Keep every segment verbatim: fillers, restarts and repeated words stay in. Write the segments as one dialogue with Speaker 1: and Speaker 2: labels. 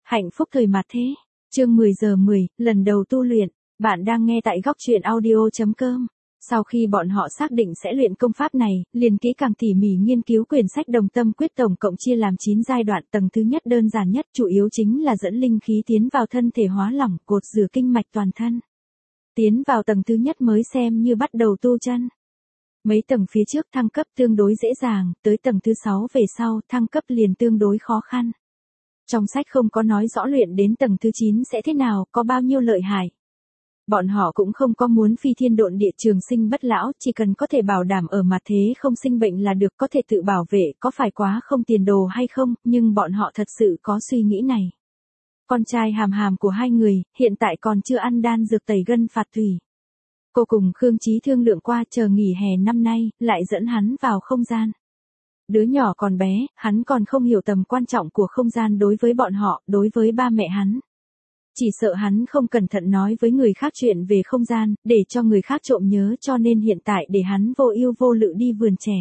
Speaker 1: Hạnh phúc thời mạt thế. Chương mười giờ mười, lần đầu tu luyện. Bạn đang nghe tại góc truyện audio chấm com. Sau khi bọn họ xác định sẽ luyện công pháp này, liền kỹ càng tỉ mỉ nghiên cứu quyển sách Đồng Tâm Quyết tổng cộng chia làm chín giai đoạn. Tầng thứ nhất đơn giản nhất, chủ yếu chính là dẫn linh khí tiến vào thân thể hóa lỏng, cột rửa kinh mạch toàn thân. Tiến vào tầng thứ nhất mới xem như bắt đầu tu chân. Mấy tầng phía trước thăng cấp tương đối dễ dàng, tới tầng thứ sáu về sau thăng cấp liền tương đối khó khăn. Trong sách không có nói rõ luyện đến tầng thứ chín sẽ thế nào, có bao nhiêu lợi hại. Bọn họ cũng không có muốn phi thiên độn địa trường sinh bất lão, chỉ cần có thể bảo đảm ở mặt thế không sinh bệnh là được, có thể tự bảo vệ, có phải quá không tiền đồ hay không, nhưng bọn họ thật sự có suy nghĩ này. Con trai hàm hàm của hai người, hiện tại còn chưa ăn đan dược tẩy gân phạt tùy. Cô cùng Khương Chí thương lượng qua chờ nghỉ hè năm nay, lại dẫn hắn vào không gian. Đứa nhỏ còn bé, hắn còn không hiểu tầm quan trọng của không gian đối với bọn họ, đối với ba mẹ hắn. Chỉ sợ hắn không cẩn thận nói với người khác chuyện về không gian, để cho người khác trộm nhớ, cho nên hiện tại để hắn vô ưu vô lự đi vườn trẻ.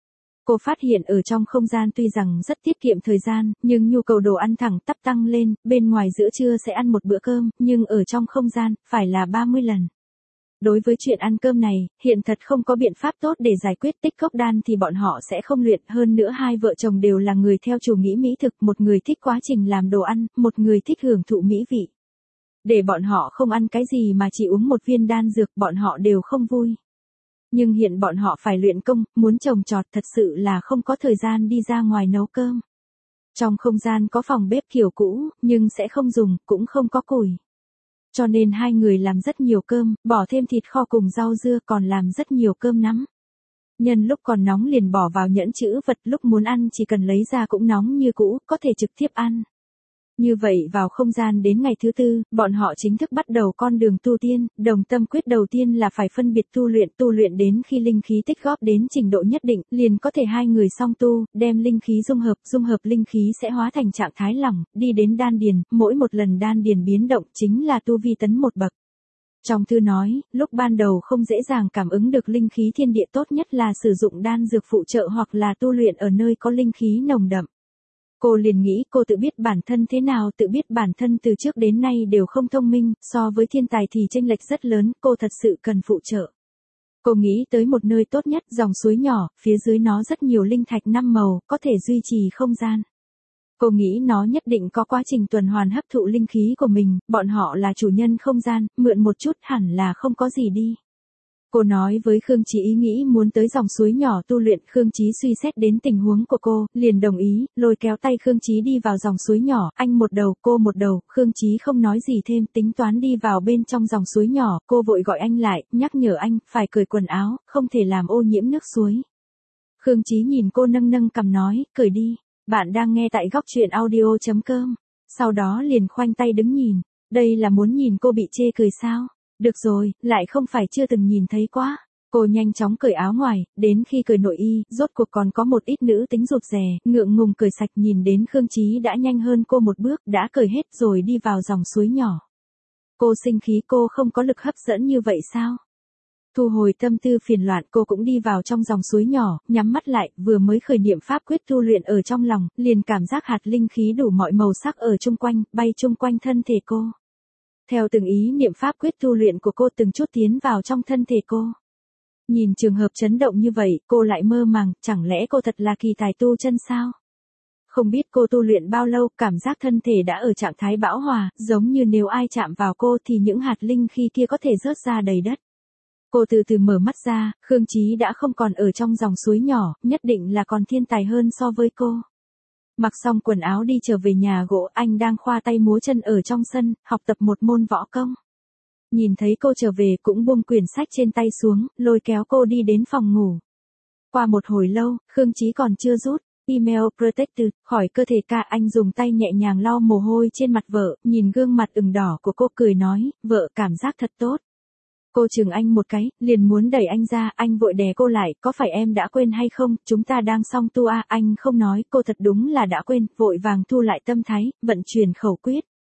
Speaker 1: Cô phát hiện ở trong không gian tuy rằng rất tiết kiệm thời gian, nhưng nhu cầu đồ ăn thẳng tắp tăng lên, bên ngoài giữa trưa sẽ ăn một bữa cơm, nhưng ở trong không gian, phải là ba mươi lần. Đối với chuyện ăn cơm này, hiện thật không có biện pháp tốt để giải quyết. Tích cốc đan thì bọn họ sẽ không luyện, hơn nữa hai vợ chồng đều là người theo chủ nghĩa mỹ thực, một người thích quá trình làm đồ ăn, một người thích hưởng thụ mỹ vị. Để bọn họ không ăn cái gì mà chỉ uống một viên đan dược, bọn họ đều không vui. Nhưng hiện bọn họ phải luyện công, muốn trồng trọt, thật sự là không có thời gian đi ra ngoài nấu cơm. Trong không gian có phòng bếp kiểu cũ, nhưng sẽ không dùng, cũng không có củi. Cho nên hai người làm rất nhiều cơm, bỏ thêm thịt kho cùng rau dưa, còn làm rất nhiều cơm nắm. Nhân lúc còn nóng liền bỏ vào nhẫn trữ vật, lúc muốn ăn chỉ cần lấy ra cũng nóng như cũ, có thể trực tiếp ăn. Như vậy vào không gian đến ngày thứ tư, bọn họ chính thức bắt đầu con đường tu tiên. Đồng tâm quyết đầu tiên là phải phân biệt tu luyện, tu luyện đến khi linh khí tích góp đến trình độ nhất định, liền có thể hai người song tu, đem linh khí dung hợp, dung hợp linh khí sẽ hóa thành trạng thái lỏng, đi đến đan điền, mỗi một lần đan điền biến động chính là tu vi tấn một bậc. Trong thư nói, lúc ban đầu không dễ dàng cảm ứng được linh khí thiên địa, tốt nhất là sử dụng đan dược phụ trợ hoặc là tu luyện ở nơi có linh khí nồng đậm. Cô liền nghĩ cô tự biết bản thân thế nào, tự biết bản thân từ trước đến nay đều không thông minh, so với thiên tài thì chênh lệch rất lớn, cô thật sự cần phụ trợ. Cô nghĩ tới một nơi tốt nhất, dòng suối nhỏ, phía dưới nó rất nhiều linh thạch năm màu, có thể duy trì không gian. Cô nghĩ nó nhất định có quá trình tuần hoàn hấp thụ linh khí của mình, bọn họ là chủ nhân không gian, mượn một chút hẳn là không có gì đi. Cô nói với Khương Chí ý nghĩ muốn tới dòng suối nhỏ tu luyện, Khương Chí suy xét đến tình huống của cô, liền đồng ý, lôi kéo tay Khương Chí đi vào dòng suối nhỏ, anh một đầu, cô một đầu, Khương Chí không nói gì thêm, tính toán đi vào bên trong dòng suối nhỏ, cô vội gọi anh lại, nhắc nhở anh, phải cởi quần áo, không thể làm ô nhiễm nước suối. Khương Chí nhìn cô nâng nâng cằm nói, cởi đi, bạn đang nghe tại góc truyện audio chấm com, sau đó liền khoanh tay đứng nhìn, đây là muốn nhìn cô bị chê cười sao? Được rồi, lại không phải chưa từng nhìn thấy quá. Cô nhanh chóng cởi áo ngoài, đến khi cởi nội y, rốt cuộc còn có một ít nữ tính rụt rè, ngượng ngùng cởi sạch, nhìn đến Khương Chí đã nhanh hơn cô một bước, đã cởi hết rồi đi vào dòng suối nhỏ. Cô sinh khí, cô không có lực hấp dẫn như vậy sao? Thu hồi tâm tư phiền loạn, cô cũng đi vào trong dòng suối nhỏ, nhắm mắt lại, vừa mới khởi niệm pháp quyết tu luyện ở trong lòng, liền cảm giác hạt linh khí đủ mọi màu sắc ở chung quanh, bay chung quanh thân thể cô. Theo từng ý niệm pháp quyết tu luyện của cô từng chút tiến vào trong thân thể cô. Nhìn trường hợp chấn động như vậy, cô lại mơ màng, chẳng lẽ cô thật là kỳ tài tu chân sao? Không biết cô tu luyện bao lâu, cảm giác thân thể đã ở trạng thái bão hòa, giống như nếu ai chạm vào cô thì những hạt linh khí kia có thể rớt ra đầy đất. Cô từ từ mở mắt ra, Khương Chí đã không còn ở trong dòng suối nhỏ, nhất định là còn thiên tài hơn so với cô. Mặc xong quần áo đi trở về nhà gỗ, anh đang khoa tay múa chân ở trong sân, học tập một môn võ công. Nhìn thấy cô trở về cũng buông quyển sách trên tay xuống, lôi kéo cô đi đến phòng ngủ. Qua một hồi lâu, Khương Chí còn chưa rút email protected khỏi cơ thể ca, anh dùng tay nhẹ nhàng lau mồ hôi trên mặt vợ, nhìn gương mặt ửng đỏ của cô cười nói, vợ cảm giác thật tốt. Cô chừng anh một cái, liền muốn đẩy anh ra, anh vội đè cô lại, có phải em đã quên hay không, chúng ta đang song tu à, anh không nói, cô thật đúng là đã quên, vội vàng thu lại tâm thái, vận chuyển khẩu quyết.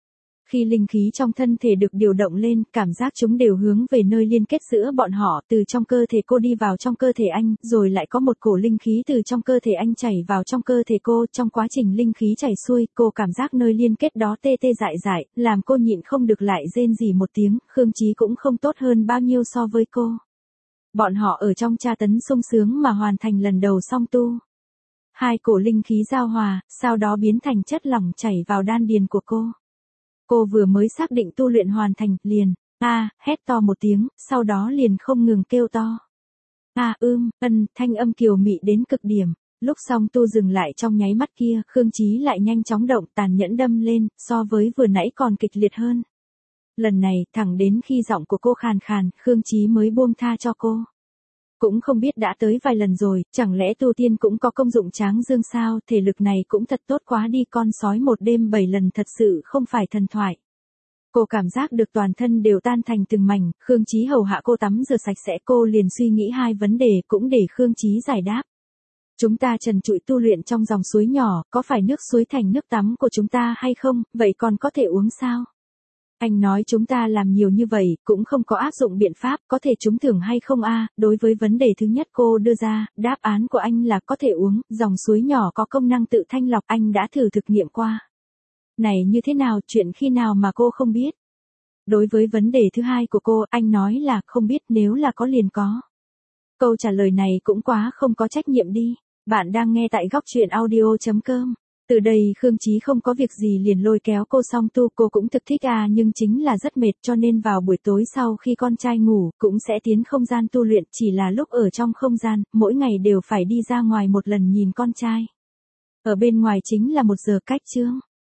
Speaker 1: Khi linh khí trong thân thể được điều động lên, cảm giác chúng đều hướng về nơi liên kết giữa bọn họ, từ trong cơ thể cô đi vào trong cơ thể anh, rồi lại có một cổ linh khí từ trong cơ thể anh chảy vào trong cơ thể cô, trong quá trình linh khí chảy xuôi, cô cảm giác nơi liên kết đó tê tê dại dại, làm cô nhịn không được lại rên rỉ một tiếng, Khương Chí cũng không tốt hơn bao nhiêu so với cô. Bọn họ ở trong tra tấn sung sướng mà hoàn thành lần đầu song tu. Hai cổ linh khí giao hòa, sau đó biến thành chất lỏng chảy vào đan điền của cô. Cô vừa mới xác định tu luyện hoàn thành, liền, a, à, hét to một tiếng, sau đó liền không ngừng kêu to. A, à, ưm, ân, thanh âm kiều mị đến cực điểm. Lúc song tu dừng lại trong nháy mắt kia, Khương Chí lại nhanh chóng động, tàn nhẫn đâm lên, so với vừa nãy còn kịch liệt hơn. Lần này, thẳng đến khi giọng của cô khàn khàn, Khương Chí mới buông tha cho cô. Cũng không biết đã tới vài lần rồi, chẳng lẽ tu tiên cũng có công dụng tráng dương sao, thể lực này cũng thật tốt quá đi, con sói một đêm bảy lần thật sự không phải thần thoại. Cô cảm giác được toàn thân đều tan thành từng mảnh, Khương Chí hầu hạ cô tắm rửa sạch sẽ, cô liền suy nghĩ hai vấn đề cũng để Khương Chí giải đáp. Chúng ta trần trụi tu luyện trong dòng suối nhỏ, có phải nước suối thành nước tắm của chúng ta hay không, vậy còn có thể uống sao? Anh nói chúng ta làm nhiều như vậy, cũng không có áp dụng biện pháp, có thể trúng thưởng hay không a? Đối với vấn đề thứ nhất cô đưa ra, đáp án của anh là có thể uống, dòng suối nhỏ có công năng tự thanh lọc, anh đã thử thực nghiệm qua. Này như thế nào, chuyện khi nào mà cô không biết? Đối với vấn đề thứ hai của cô, anh nói là không biết, nếu là có liền có. Câu trả lời này cũng quá không có trách nhiệm đi. Bạn đang nghe tại góc truyện audio chấm com. Từ đây Khương Chí không có việc gì liền lôi kéo cô song tu, cô cũng thực thích à, nhưng chính là rất mệt, cho nên vào buổi tối sau khi con trai ngủ, cũng sẽ tiến không gian tu luyện, chỉ là lúc ở trong không gian, mỗi ngày đều phải đi ra ngoài một lần nhìn con trai. Ở bên ngoài chính là một giờ cách chương.